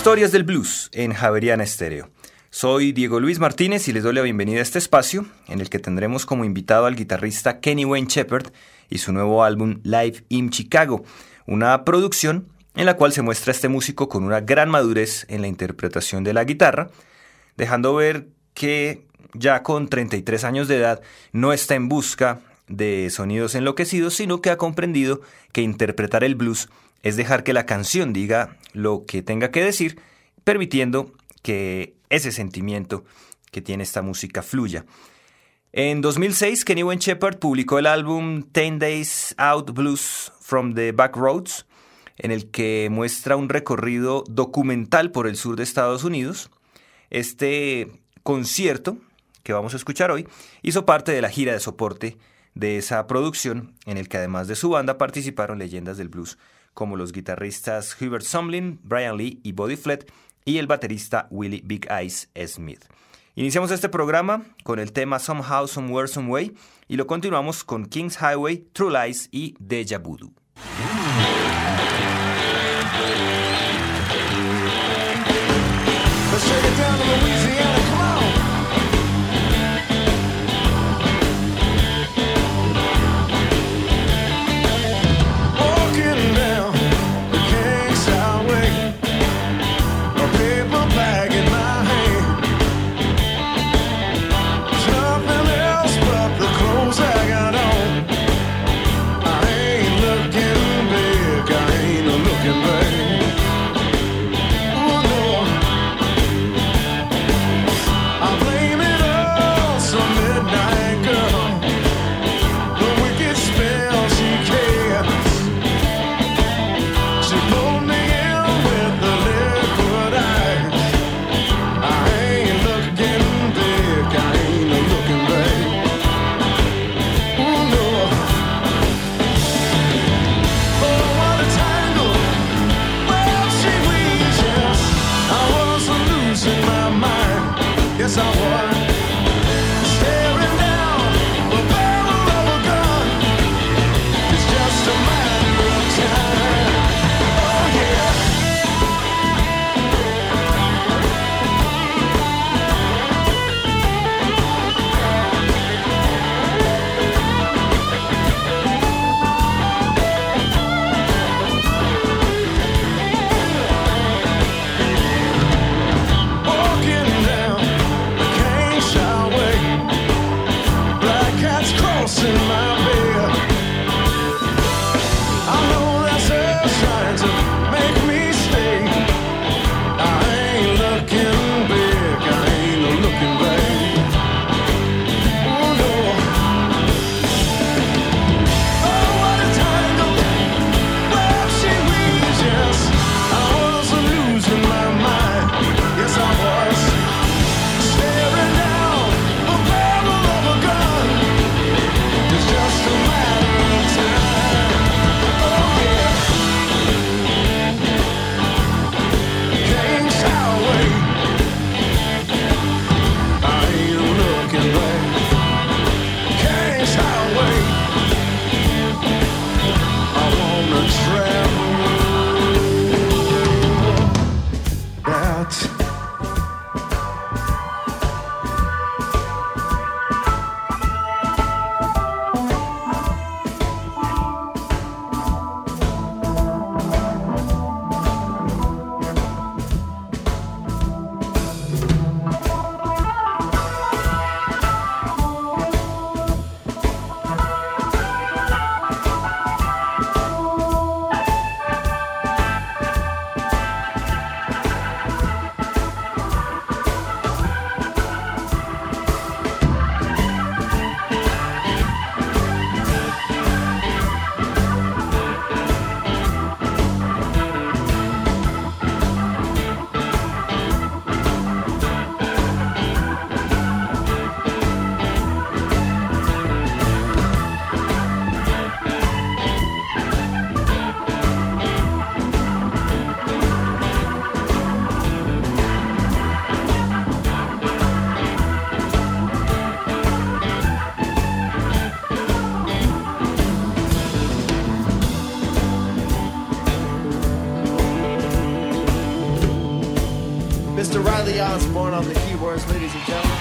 Historias del Blues en Javeriana Estéreo. Soy Diego Luis Martínez y les doy la bienvenida a este espacio en el que tendremos como invitado al guitarrista Kenny Wayne Shepherd y su nuevo álbum Live in Chicago, una producción en la cual se muestra a este músico con una gran madurez en la interpretación de la guitarra, dejando ver que ya con 33 años de edad no está en busca de sonidos enloquecidos, sino que ha comprendido que interpretar el blues es dejar que la canción diga lo que tenga que decir, permitiendo que ese sentimiento que tiene esta música fluya. En 2006, Kenny Wayne Shepherd publicó el álbum 10 Days Out Blues from the Backroads, en el que muestra un recorrido documental por el sur de Estados Unidos. Este concierto que vamos a escuchar hoy hizo parte de la gira de soporte de esa producción, en el que además de su banda participaron leyendas del blues como los guitarristas Hubert Sumlin, Brian Lee y Buddy Flett y el baterista Willie Big Eyes Smith. Iniciamos este programa con el tema Somehow, Somewhere, Someway y lo continuamos con King's Highway, True Lies y Deja Voodoo. Let's take it down to Louisiana, come on. Walking down the King's Highway, a paper bag in my hand. There's nothing else but the clothes I got on. I ain't looking big, I ain't looking back. Yes, I was staring down the barrel of a gun. It's just a matter of time. Oh yeah. Walking down in my bed, I know that's her trying to make me stay. I ain't looking big, I ain't looking back. Oh no. Oh, what a tangle where she weaves, yes. I was losing my mind, yes I was. Staring down the barrel of a gun. It's Mr. Riley Osborne on the keyboards, ladies and gentlemen.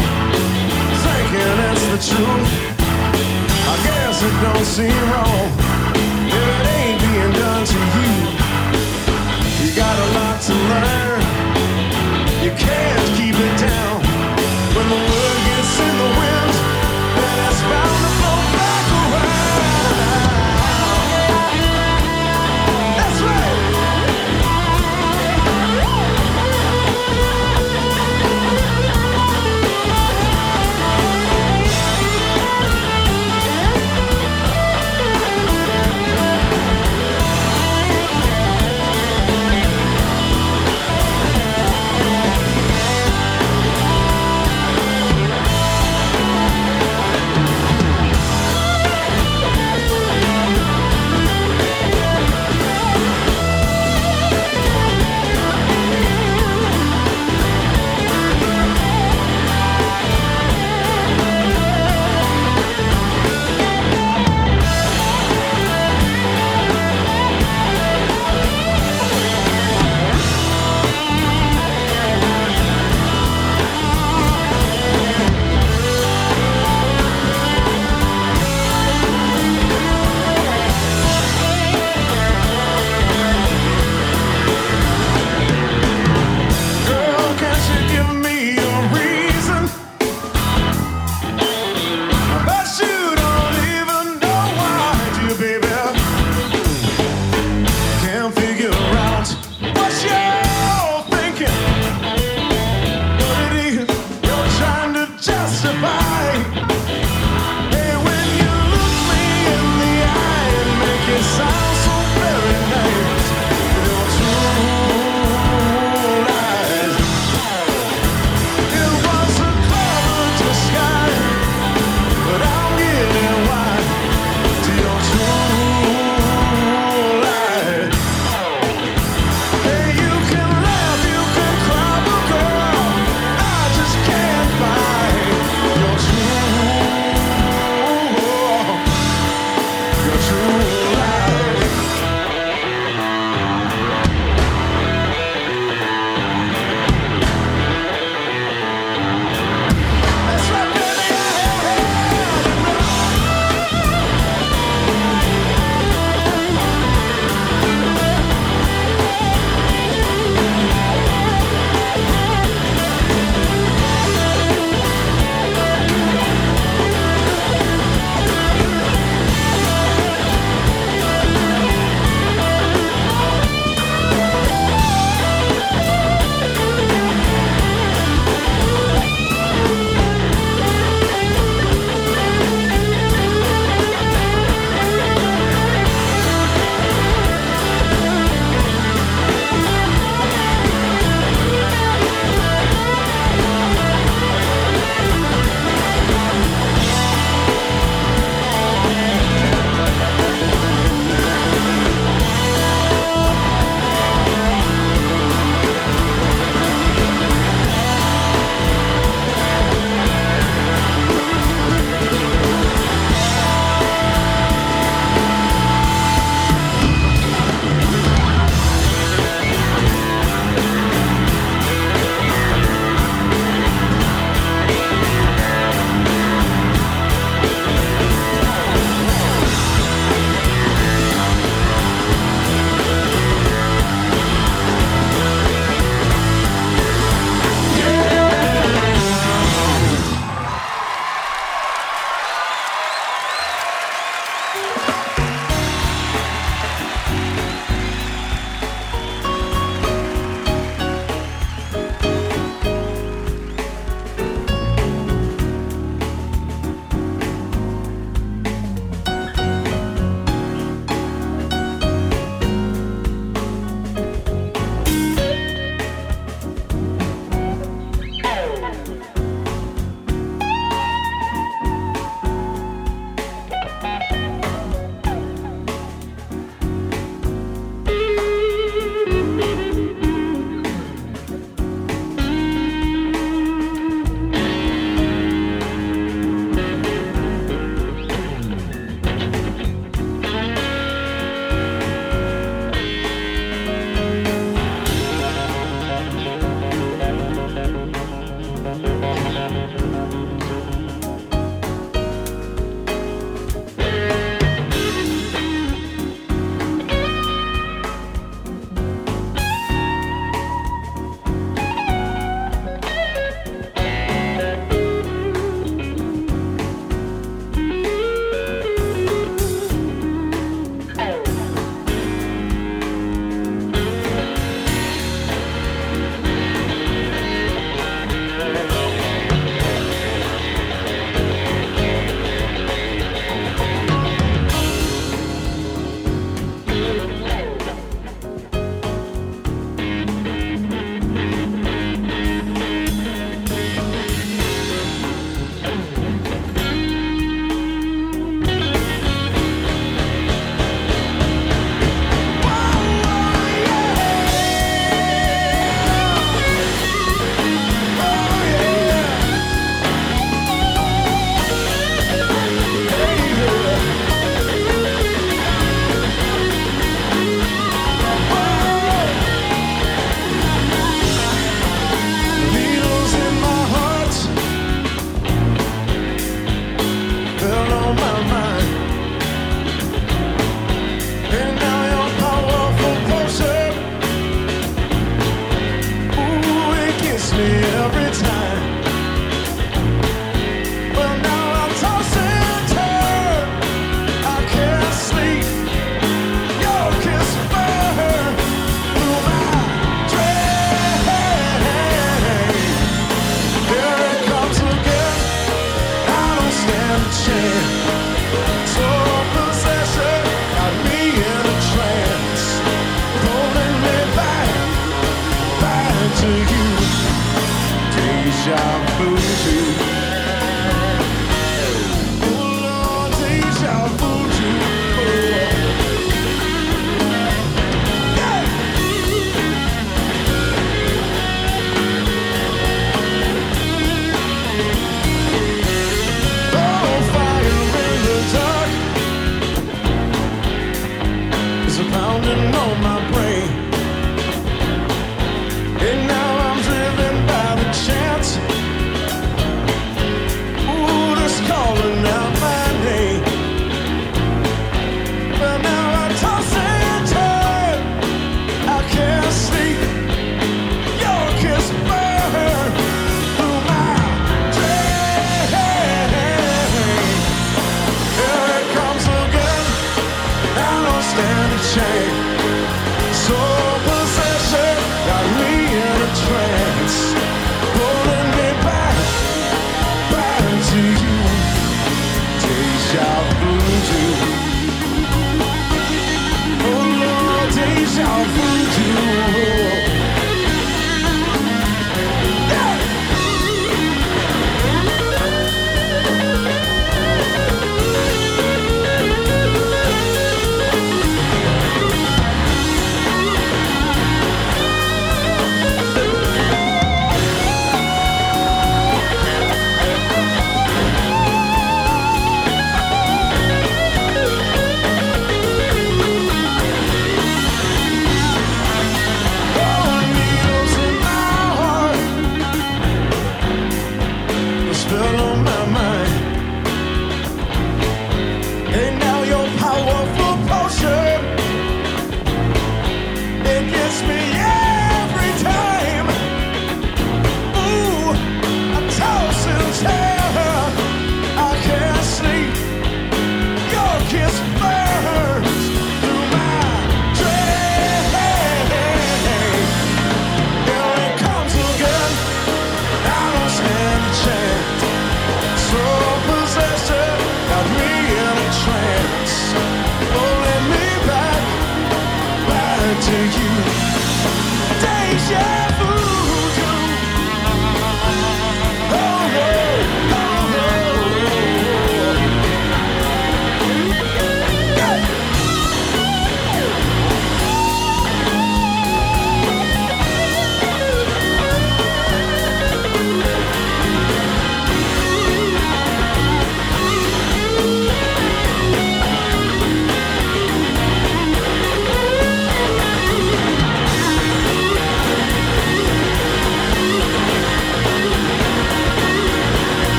truth. I guess it don't seem wrong.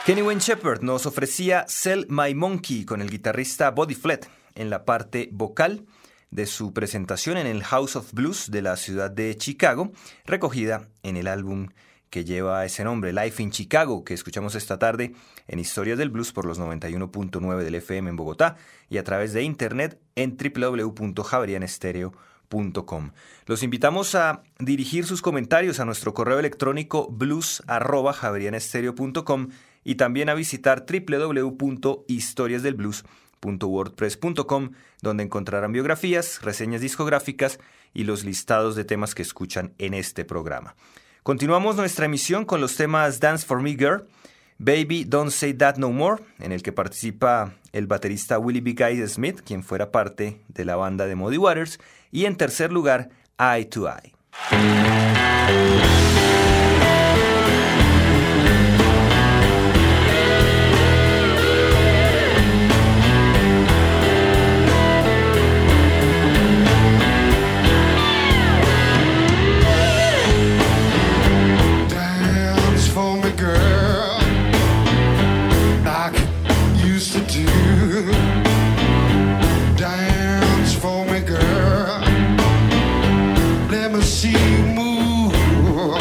Kenny Wayne Shepherd nos ofrecía Sell My Monkey con el guitarrista Buddy Flett en la parte vocal de su presentación en el House of Blues de la ciudad de Chicago, recogida en el álbum que lleva ese nombre, Live in Chicago, que escuchamos esta tarde en Historias del Blues por los 91.9 del FM en Bogotá y a través de internet en www.javerianestereo.com. Los invitamos a dirigir sus comentarios a nuestro correo electrónico blues@javerianestereo.com y también a visitar www.historiasdelblues.wordpress.com, donde encontrarán biografías, reseñas discográficas y los listados de temas que escuchan en este programa. Continuamos nuestra emisión con los temas Dance for Me Girl, Baby Don't Say That No More, en el que participa el baterista Willie B. Guy Smith, quien fuera parte de la banda de Muddy Waters, y en tercer lugar, Eye to Eye. Dance for me, girl. Let me see you move.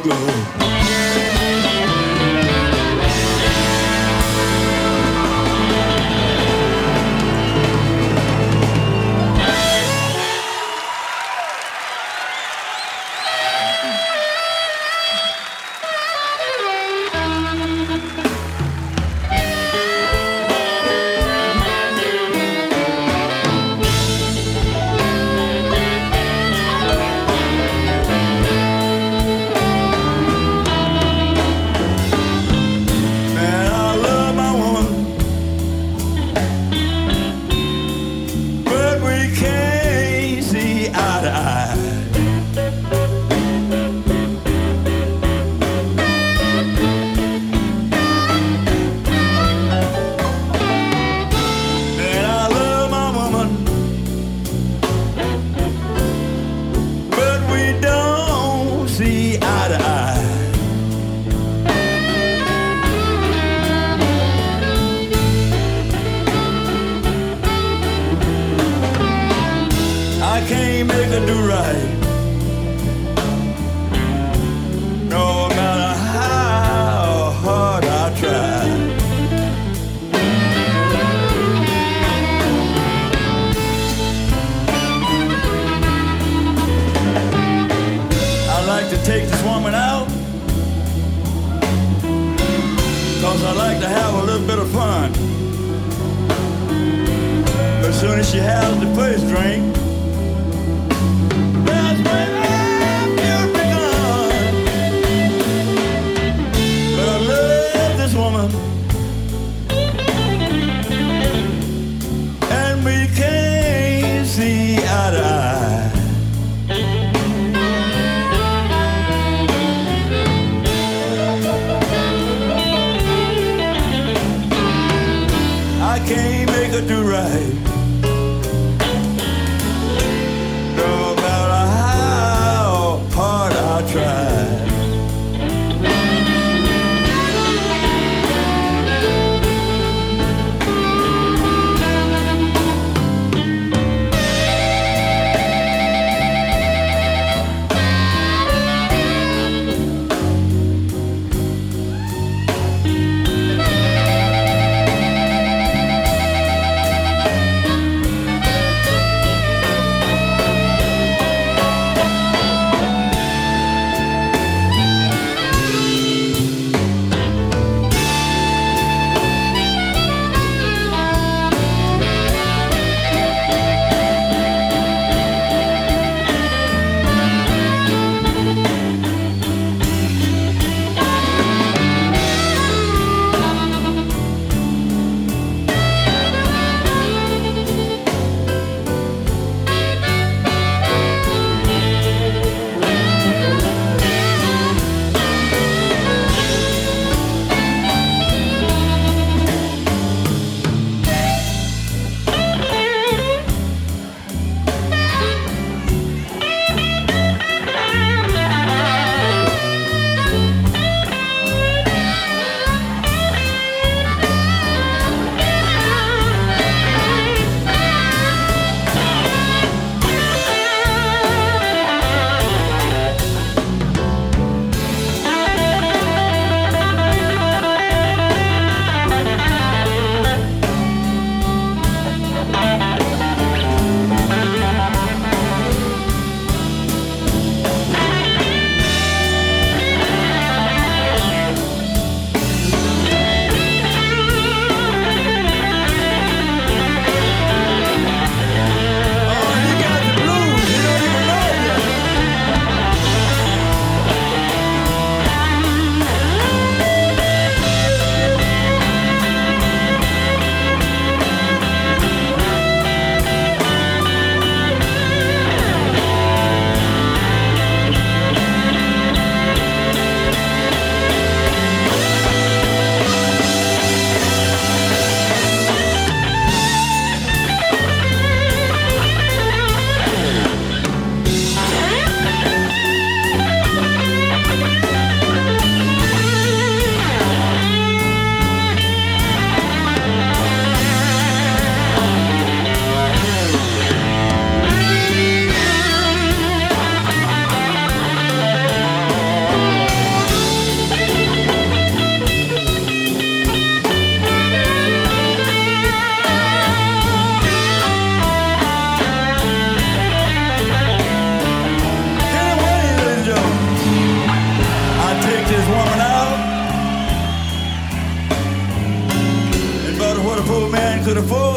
glow. Man, I love my woman, but we can't see eye to eye. And I love my woman, but we don't see eye to eye. I can't make her do right, no matter how hard I try. I like to take this woman out, 'cause I like to have a little bit of fun. But as soon as she has the first drink, that's when I've begun. But I love this woman, and we can't see eye to eye. I can't make her do right,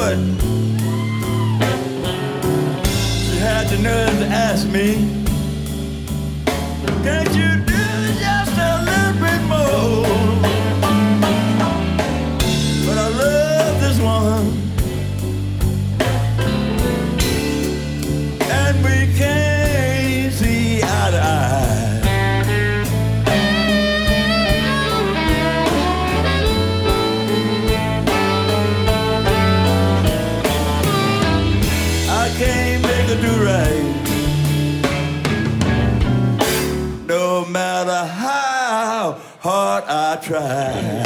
would. She had the nerve to ask me, can't you do just a little bit more? But I love this one, and we can't see eye to eye. I can't make her do right, no matter how hard I try.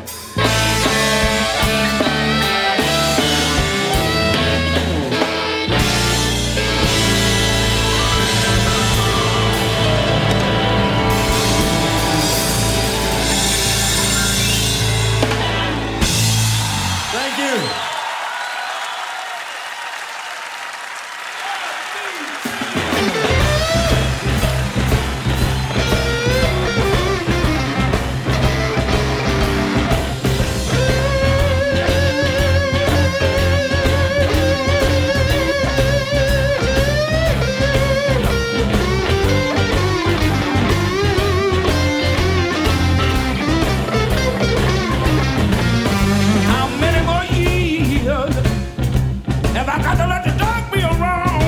Thank you. How many more years have I got to let the dog be around?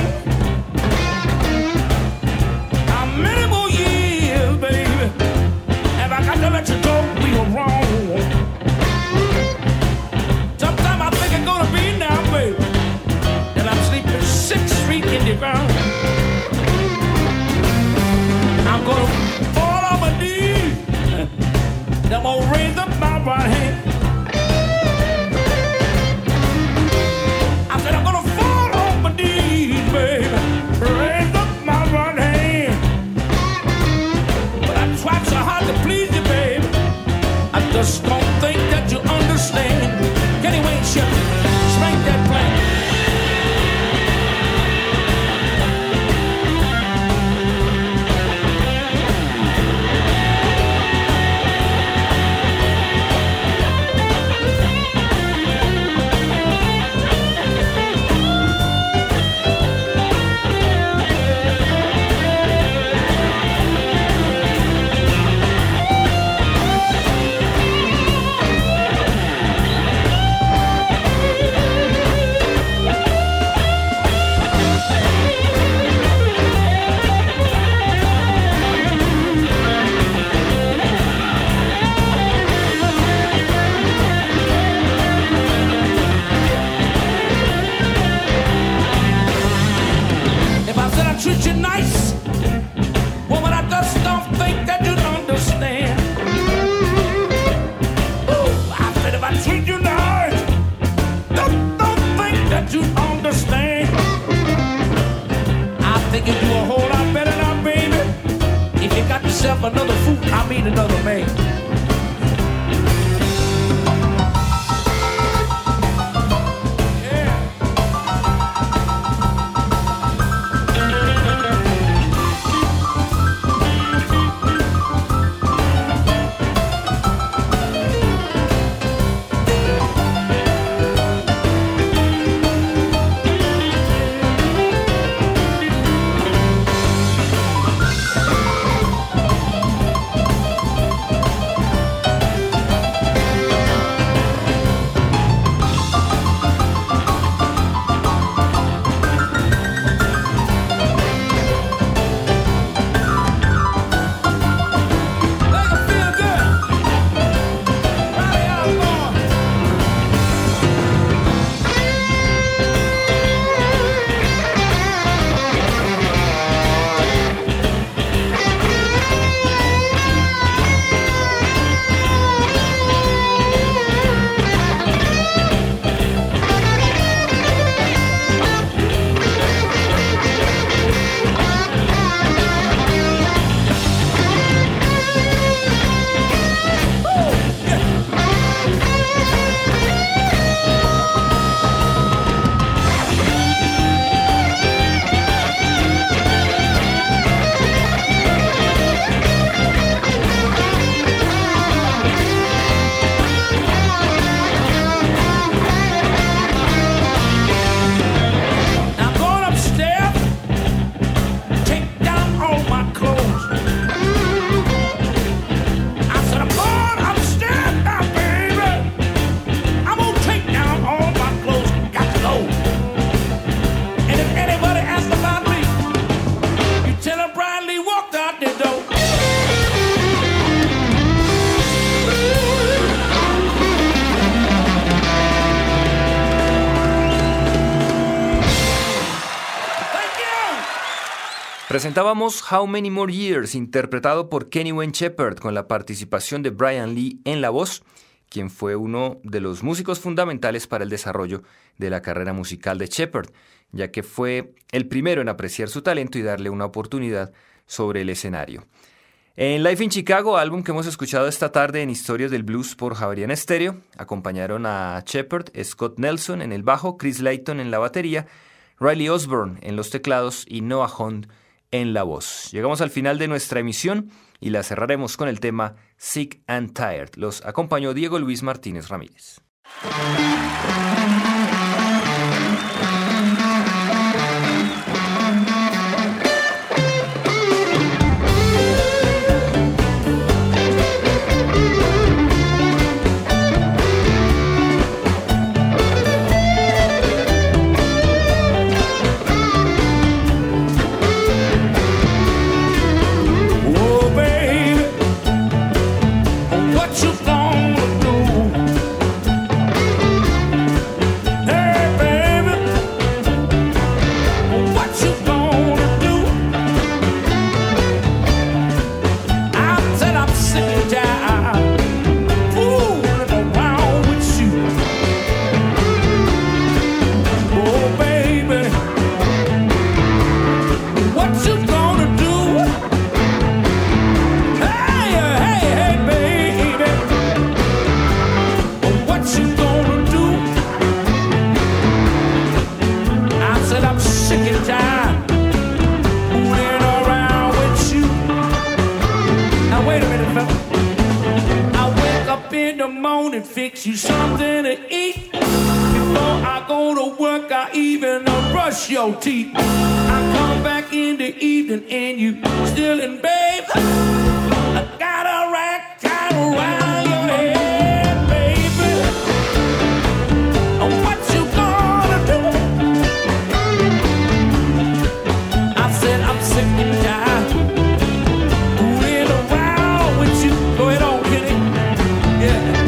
How many more years, baby, have I got to let the dog be around? Sometimes I think it's gonna be now, baby, that I'm sleeping 6 feet in the ground. I'm gonna fall on my knees. I'm gonna raise up my right hand. I said I'm gonna fall on my knees, baby, raise up my right hand. But I tried so hard to please you, baby. I just don't think that you understand. Kenny Wayne Shepherd, spank that plank. If I said I treat you nice, woman, I just don't think that you'd understand. Ooh, I said if I treat you nice, don't think that you'd understand. I think you do a whole lot better now, baby, if you got yourself another fool, I mean another man. Yeah. Presentábamos How Many More Years, interpretado por Kenny Wayne Shepherd, con la participación de Brian Lee en la voz, quien fue uno de los músicos fundamentales para el desarrollo de la carrera musical de Shepherd, ya que fue el primero en apreciar su talento y darle una oportunidad sobre el escenario. En Live in Chicago, álbum que hemos escuchado esta tarde en Historias del Blues por Javeriana Estéreo, acompañaron a Shepherd, Scott Nelson en el bajo, Chris Layton en la batería, Riley Osborne en los teclados y Noah Hunt en la voz. Llegamos al final de nuestra emisión y la cerraremos con el tema Sick and Tired. Los acompañó Diego Luis Martínez Ramírez. Fix you something to eat before I go to work. I even brush your teeth. I come back in the evening and you still in bed. I got a rack tied around your head, baby. What you gonna do? I said I'm sick and tired fooling around with you. Go ahead on, Kenny. Yeah.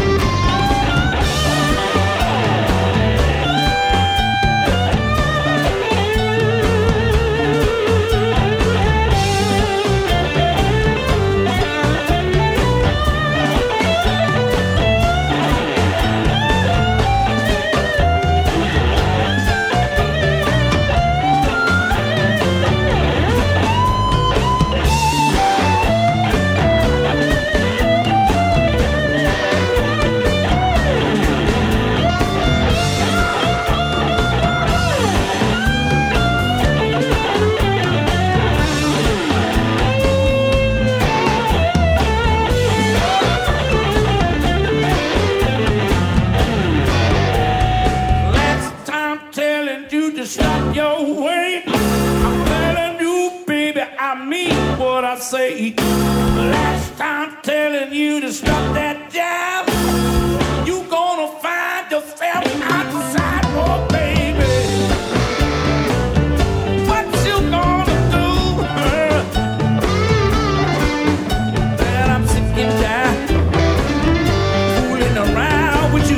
Say, last time telling you to stop that job, you gonna find yourself outside, oh baby. What you gonna do? Well, I'm sick and tired fooling around with you.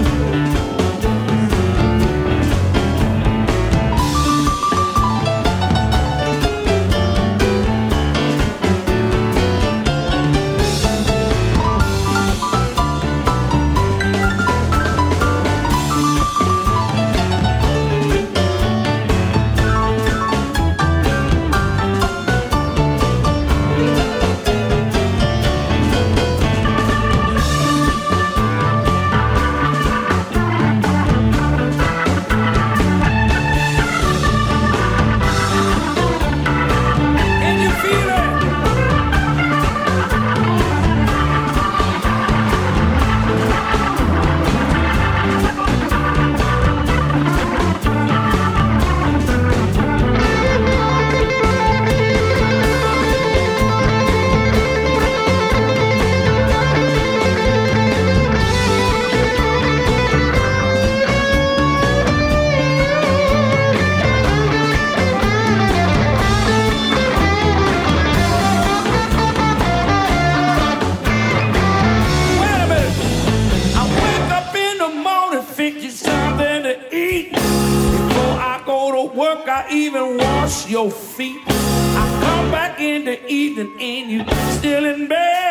I even wash your feet. I come back in the evening and you still in bed.